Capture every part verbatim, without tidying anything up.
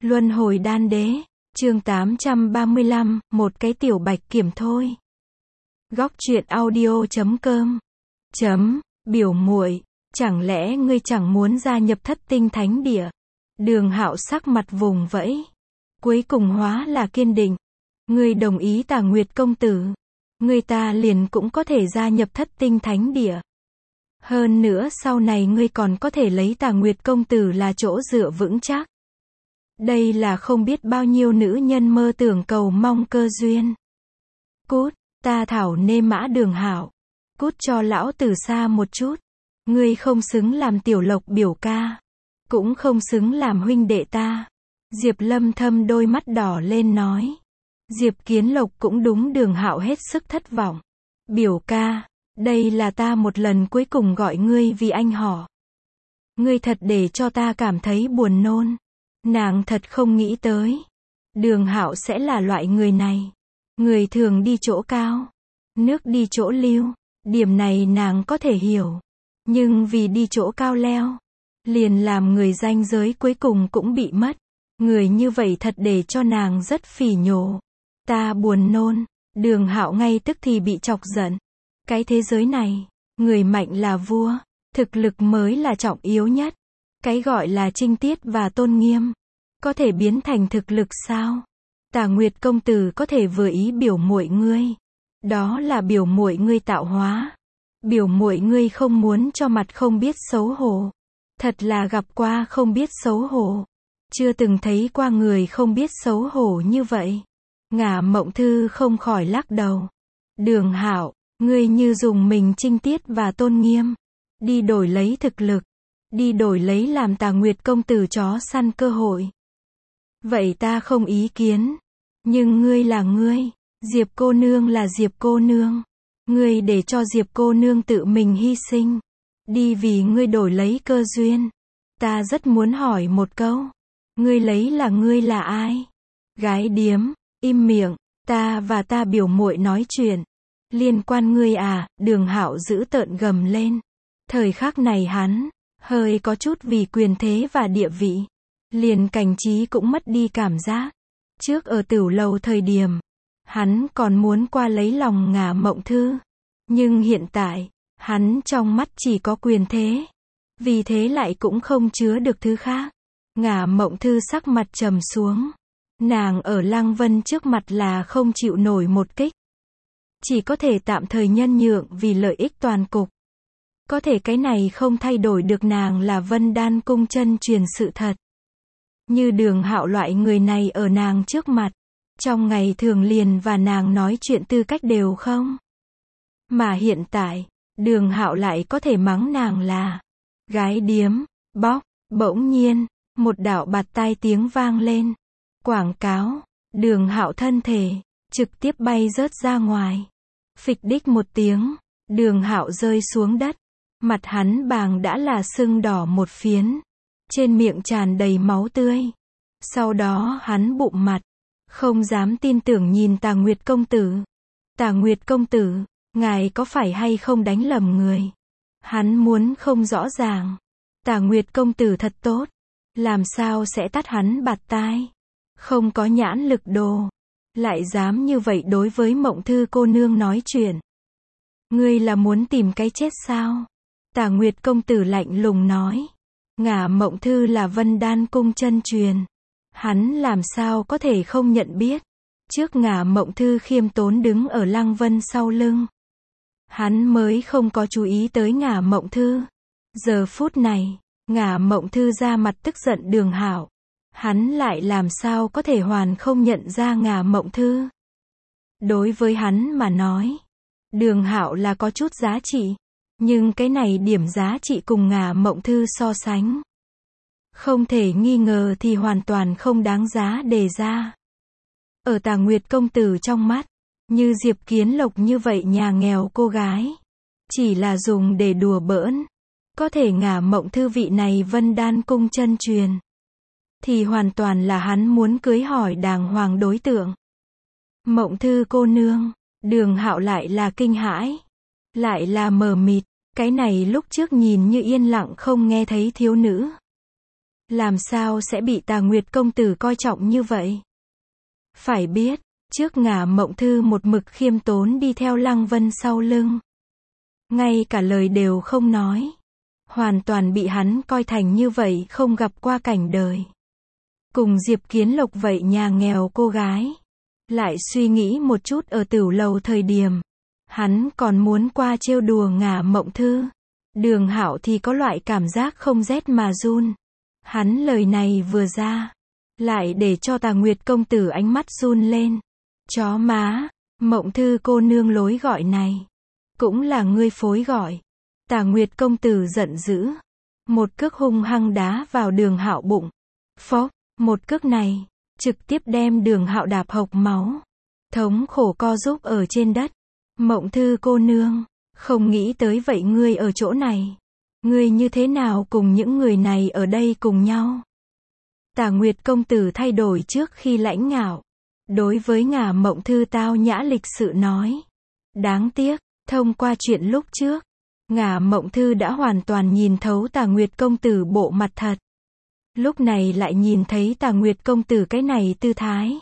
Luân hồi đan đế, chương tám trăm ba mươi lăm, một cái tiểu bạch kiểm thôi. Góc truyện audio chấm com. Chấm, biểu muội, chẳng lẽ ngươi chẳng muốn gia nhập thất tinh thánh địa? Đường Hạo sắc mặt vùng vẫy. Cuối cùng hóa là kiên định. Ngươi đồng ý Tà Nguyệt công tử. Ngươi ta liền cũng có thể gia nhập thất tinh thánh địa. Hơn nữa sau này ngươi còn có thể lấy Tà Nguyệt công tử là chỗ dựa vững chắc. Đây là không biết bao nhiêu nữ nhân mơ tưởng cầu mong cơ duyên. Cút, ta thảo nê mã Đường Hạo. Cút cho lão tử xa một chút. Ngươi không xứng làm tiểu lộc biểu ca. Cũng không xứng làm huynh đệ ta. Diệp Lâm Thâm đôi mắt đỏ lên nói. Diệp Kiến Lộc cũng đúng Đường Hạo hết sức thất vọng. Biểu ca, đây là ta một lần cuối cùng gọi ngươi vì anh họ. Ngươi thật để cho ta cảm thấy buồn nôn. Nàng thật không nghĩ tới. Đường Hạo sẽ là loại người này. Người thường đi chỗ cao. Nước đi chỗ lưu. Điểm này nàng có thể hiểu. Nhưng vì đi chỗ cao leo. Liền làm người ranh giới cuối cùng cũng bị mất. Người như vậy thật để cho nàng rất phỉ nhổ. Ta buồn nôn. Đường Hạo ngay tức thì bị chọc giận. Cái thế giới này, người mạnh là vua. Thực lực mới là trọng yếu nhất. Cái gọi là trinh tiết và tôn nghiêm. Có thể biến thành thực lực sao? Tà Nguyệt công tử có thể vừa ý biểu muội ngươi. Đó là biểu muội ngươi tạo hóa. Biểu muội ngươi không muốn cho mặt không biết xấu hổ. Thật là gặp qua không biết xấu hổ. Chưa từng thấy qua người không biết xấu hổ như vậy. Ngả Mộng Thư không khỏi lắc đầu. Đường Hạo, ngươi như dùng mình trinh tiết và tôn nghiêm. Đi đổi lấy thực lực. Đi đổi lấy làm Tà Nguyệt công tử chó săn cơ hội. Vậy ta không ý kiến. Nhưng ngươi là ngươi. Diệp cô nương là Diệp cô nương. Ngươi để cho Diệp cô nương tự mình hy sinh. Đi vì ngươi đổi lấy cơ duyên. Ta rất muốn hỏi một câu. Ngươi lấy là ngươi là ai? Gái điếm, im miệng, ta và ta biểu muội nói chuyện. Liên quan ngươi à? Đường Hạo giữ tợn gầm lên. Thời khắc này hắn, hơi có chút vì quyền thế và địa vị. Liền Cảnh Trí cũng mất đi cảm giác. Trước ở Tửu Lầu thời điểm, hắn còn muốn qua lấy lòng Ngả Mộng Thư. Nhưng hiện tại, hắn trong mắt chỉ có quyền thế. Vì thế lại cũng không chứa được thứ khác. Ngả Mộng Thư sắc mặt trầm xuống. Nàng ở Lăng Vân trước mặt là không chịu nổi một kích. Chỉ có thể tạm thời nhân nhượng vì lợi ích toàn cục. Có thể cái này không thay đổi được nàng là Vân Đan cung chân truyền sự thật. Như Đường Hạo loại người này ở nàng trước mặt. Trong ngày thường liền và nàng nói chuyện tư cách đều không. Mà hiện tại, Đường Hạo lại có thể mắng nàng là gái điếm, bóc. Bỗng nhiên, một đạo bạt tai tiếng vang lên. Quảng cáo, Đường Hạo thân thể, trực tiếp bay rớt ra ngoài. Phịch đích một tiếng, Đường Hạo rơi xuống đất. Mặt hắn bàng đã là sưng đỏ một phiến. Trên miệng tràn đầy máu tươi. Sau đó hắn bụng mặt. Không dám tin tưởng nhìn Tà Nguyệt công tử. Tà Nguyệt công tử, ngài có phải hay không đánh lầm người? Hắn muốn không rõ ràng. Tà Nguyệt công tử thật tốt. Làm sao sẽ tát hắn bạt tai? Không có nhãn lực đồ. Lại dám như vậy đối với Mộng Thư cô nương nói chuyện. Ngươi là muốn tìm cái chết sao? Tà Nguyệt công tử lạnh lùng nói. Ngả Mộng Thư là Vân Đan cung chân truyền. Hắn làm sao có thể không nhận biết. Trước Ngả Mộng Thư khiêm tốn đứng ở Lăng Vân sau lưng. Hắn mới không có chú ý tới Ngả Mộng Thư. Giờ phút này, Ngả Mộng Thư ra mặt tức giận Đường Hạo. Hắn lại làm sao có thể hoàn không nhận ra Ngả Mộng Thư. Đối với hắn mà nói, Đường Hạo là có chút giá trị. Nhưng cái này điểm giá trị cùng Ngả Mộng Thư so sánh. Không thể nghi ngờ thì hoàn toàn không đáng giá đề ra. Ở Tà Nguyệt công tử trong mắt, như Diệp Kiến Lộc như vậy nhà nghèo cô gái. Chỉ là dùng để đùa bỡn. Có thể Ngả Mộng Thư vị này Vân Đan cung chân truyền. Thì hoàn toàn là hắn muốn cưới hỏi đàng hoàng đối tượng. Mộng Thư cô nương, Đường Hạo lại là kinh hãi. Lại là mờ mịt, cái này lúc trước nhìn như yên lặng không nghe thấy thiếu nữ. làm sao sẽ bị Tà Nguyệt công tử coi trọng như vậy? Phải biết, trước Ngả Mộng Thư một mực khiêm tốn đi theo Lăng Vân sau lưng. Ngay cả lời đều không nói. Hoàn toàn bị hắn coi thành như vậy không gặp qua cảnh đời. Cùng Diệp Kiến Lộc vậy nhà nghèo cô gái. Lại suy nghĩ một chút ở Tửu Lầu thời điểm. Hắn còn muốn qua trêu đùa Ngả Mộng Thư. Đường Hạo thì có loại cảm giác không rét mà run. Hắn lời này vừa ra. Lại để cho Tà Nguyệt công tử ánh mắt run lên. Chó má, Mộng Thư cô nương lối gọi này. Cũng là ngươi phối gọi. Tà Nguyệt công tử giận dữ. Một cước hung hăng đá vào Đường Hạo bụng. Phốc, một cước này, trực tiếp đem Đường Hạo đạp hộc máu. Thống khổ co rúm ở trên đất. Mộng Thư cô nương, không nghĩ tới vậy ngươi ở chỗ này. Ngươi như thế nào cùng những người này ở đây cùng nhau? Tà Nguyệt công tử thay đổi trước khi lãnh ngạo. Đối với Ngả Mộng Thư tao nhã lịch sự nói. Đáng tiếc, thông qua chuyện lúc trước, Ngả Mộng Thư đã hoàn toàn nhìn thấu Tà Nguyệt công tử bộ mặt thật. Lúc này lại nhìn thấy Tà Nguyệt công tử cái này tư thái.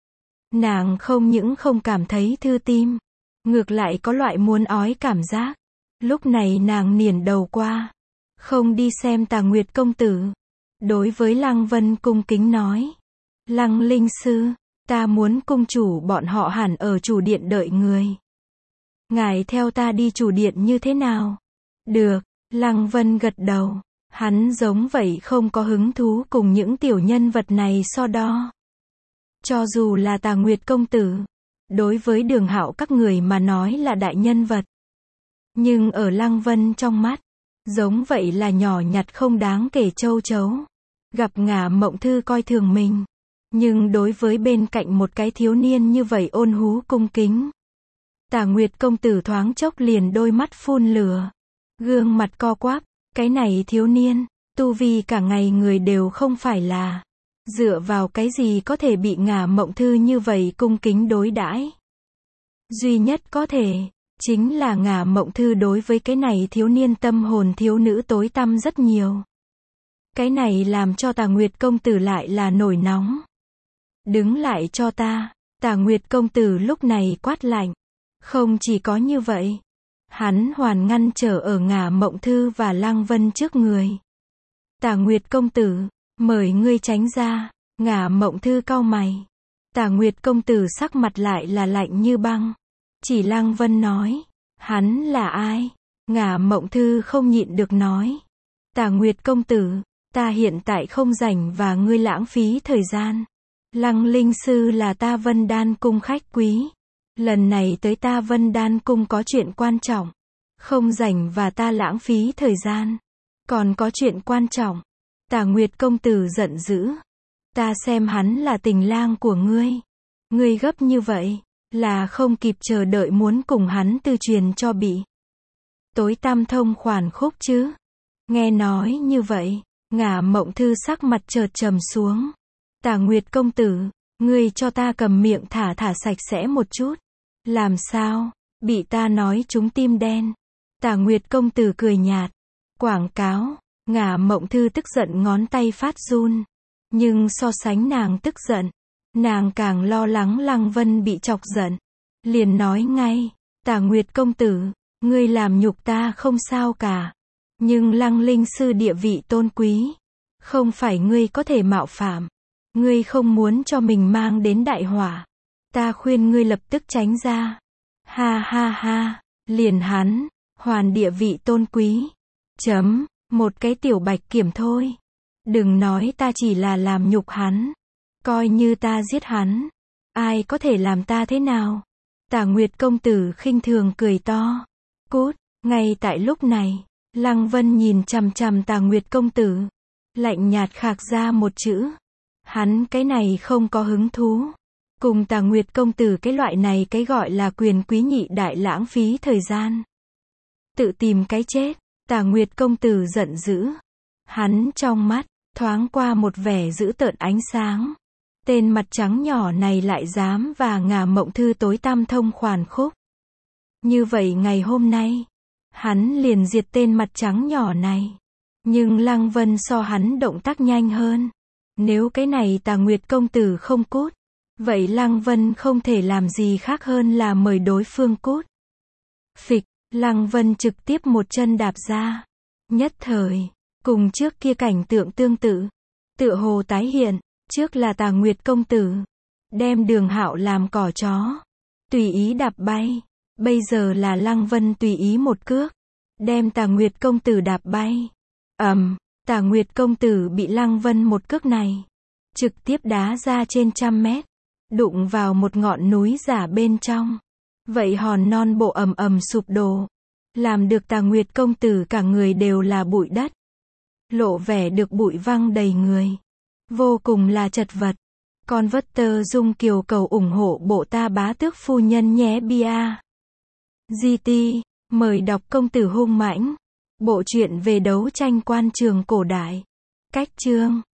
Nàng không những không cảm thấy thư tim, ngược lại có loại muốn ói cảm giác. Lúc này nàng niển đầu qua, không đi xem Tà Nguyệt công tử. Đối với Lăng Vân cung kính nói. Lăng linh sư, ta muốn cung chủ bọn họ hẳn ở chủ điện đợi người. Ngài theo ta đi chủ điện như thế nào? Được, Lăng Vân gật đầu. Hắn giống vậy không có hứng thú cùng những tiểu nhân vật này so đo. Cho dù là Tà Nguyệt công tử, đối với Đường Hạo các người mà nói là đại nhân vật. Nhưng ở Lăng Vân trong mắt, giống vậy là nhỏ nhặt không đáng kể châu chấu. Gặp Ngả Mộng Thư coi thường mình. Nhưng đối với bên cạnh một cái thiếu niên như vậy ôn hú cung kính. Tà Nguyệt công tử thoáng chốc liền đôi mắt phun lửa. Gương mặt co quắp. Cái này thiếu niên, tu vi cả ngày người đều không phải là. Dựa vào cái gì có thể bị Ngả Mộng Thư như vậy cung kính đối đãi? Duy nhất có thể, chính là Ngả Mộng Thư đối với cái này thiếu niên tâm hồn thiếu nữ tối tăm rất nhiều. Cái này làm cho Tà Nguyệt công tử lại là nổi nóng. Đứng lại cho ta, Tà Nguyệt công tử lúc này quát lạnh. Không chỉ có như vậy, hắn hoàn ngăn trở ở Ngả Mộng Thư và Lăng Vân trước người. Tà Nguyệt công tử, mời ngươi tránh ra. Ngả Mộng Thư cau mày. Tà Nguyệt công tử sắc mặt lại là lạnh như băng. Chỉ Lăng Vân nói, hắn là ai? Ngả Mộng Thư không nhịn được nói. Tà Nguyệt công tử, ta hiện tại không rảnh và ngươi lãng phí thời gian. Lăng linh sư là ta Vân Đan cung khách quý. Lần này tới ta Vân Đan cung có chuyện quan trọng. Không rảnh và ta lãng phí thời gian. Còn có chuyện quan trọng. Tà Nguyệt công tử giận dữ. Ta xem hắn là tình lang của ngươi. Ngươi gấp như vậy, là không kịp chờ đợi muốn cùng hắn tư truyền cho bị. Tối tăm thông khoản khúc chứ. Nghe nói như vậy, Ngả Mộng Thư sắc mặt chợt trầm xuống. Tà Nguyệt công tử, ngươi cho ta cầm miệng thả thả sạch sẽ một chút. Làm sao, bị ta nói trúng tim đen. Tà Nguyệt công tử cười nhạt. Quảng cáo, Ngả Mộng Thư tức giận ngón tay phát run. Nhưng so sánh nàng tức giận, nàng càng lo lắng Lăng Vân bị chọc giận. Liền nói ngay, Tà Nguyệt công tử, ngươi làm nhục ta không sao cả. Nhưng Lăng linh sư địa vị tôn quý, không phải ngươi có thể mạo phạm. Ngươi không muốn cho mình mang đến đại họa. Ta khuyên ngươi lập tức tránh ra. Ha ha ha, liền hắn, hoàn địa vị tôn quý. Chấm, một cái tiểu bạch kiểm thôi. Đừng nói ta chỉ là làm nhục hắn. Coi như ta giết hắn. Ai có thể làm ta thế nào? Tà Nguyệt công tử khinh thường cười to. Cút, ngay tại lúc này, Lăng Vân nhìn chằm chằm Tà Nguyệt công tử. Lạnh nhạt khạc ra một chữ. Hắn cái này không có hứng thú. Cùng Tà Nguyệt công tử cái loại này cái gọi là quyền quý nhị đại lãng phí thời gian. Tự tìm cái chết, Tà Nguyệt công tử giận dữ. Hắn trong mắt, thoáng qua một vẻ dữ tợn ánh sáng. Tên mặt trắng nhỏ này lại dám và Ngả Mộng Thư tối tăm thông khoản khúc. Như vậy ngày hôm nay, hắn liền diệt tên mặt trắng nhỏ này. Nhưng Lăng Vân so hắn động tác nhanh hơn. Nếu cái này Tà Nguyệt công tử không cút, vậy Lăng Vân không thể làm gì khác hơn là mời đối phương cút. Phịch, Lăng Vân trực tiếp một chân đạp ra. Nhất thời, cùng trước kia cảnh tượng tương tự, tựa hồ tái hiện, trước là Tà Nguyệt công tử, đem Đường Hạo làm cỏ chó, tùy ý đạp bay. Bây giờ là Lăng Vân tùy ý một cước, đem Tà Nguyệt công tử đạp bay. Ầm, Tà Nguyệt công tử bị Lăng Vân một cước này trực tiếp đá ra trên trăm mét, đụng vào một ngọn núi giả bên trong. Vậy hòn non bộ ầm ầm sụp đổ, làm được Tà Nguyệt công tử cả người đều là bụi đất, lộ vẻ được bụi văng đầy người, vô cùng là chật vật. Con vất tơ Dung Kiều cầu ủng hộ bộ ta bá tước phu nhân nhé bia. giê tê, mời đọc Công tử hung mãnh. Bộ truyện về đấu tranh quan trường cổ đại. Cách chương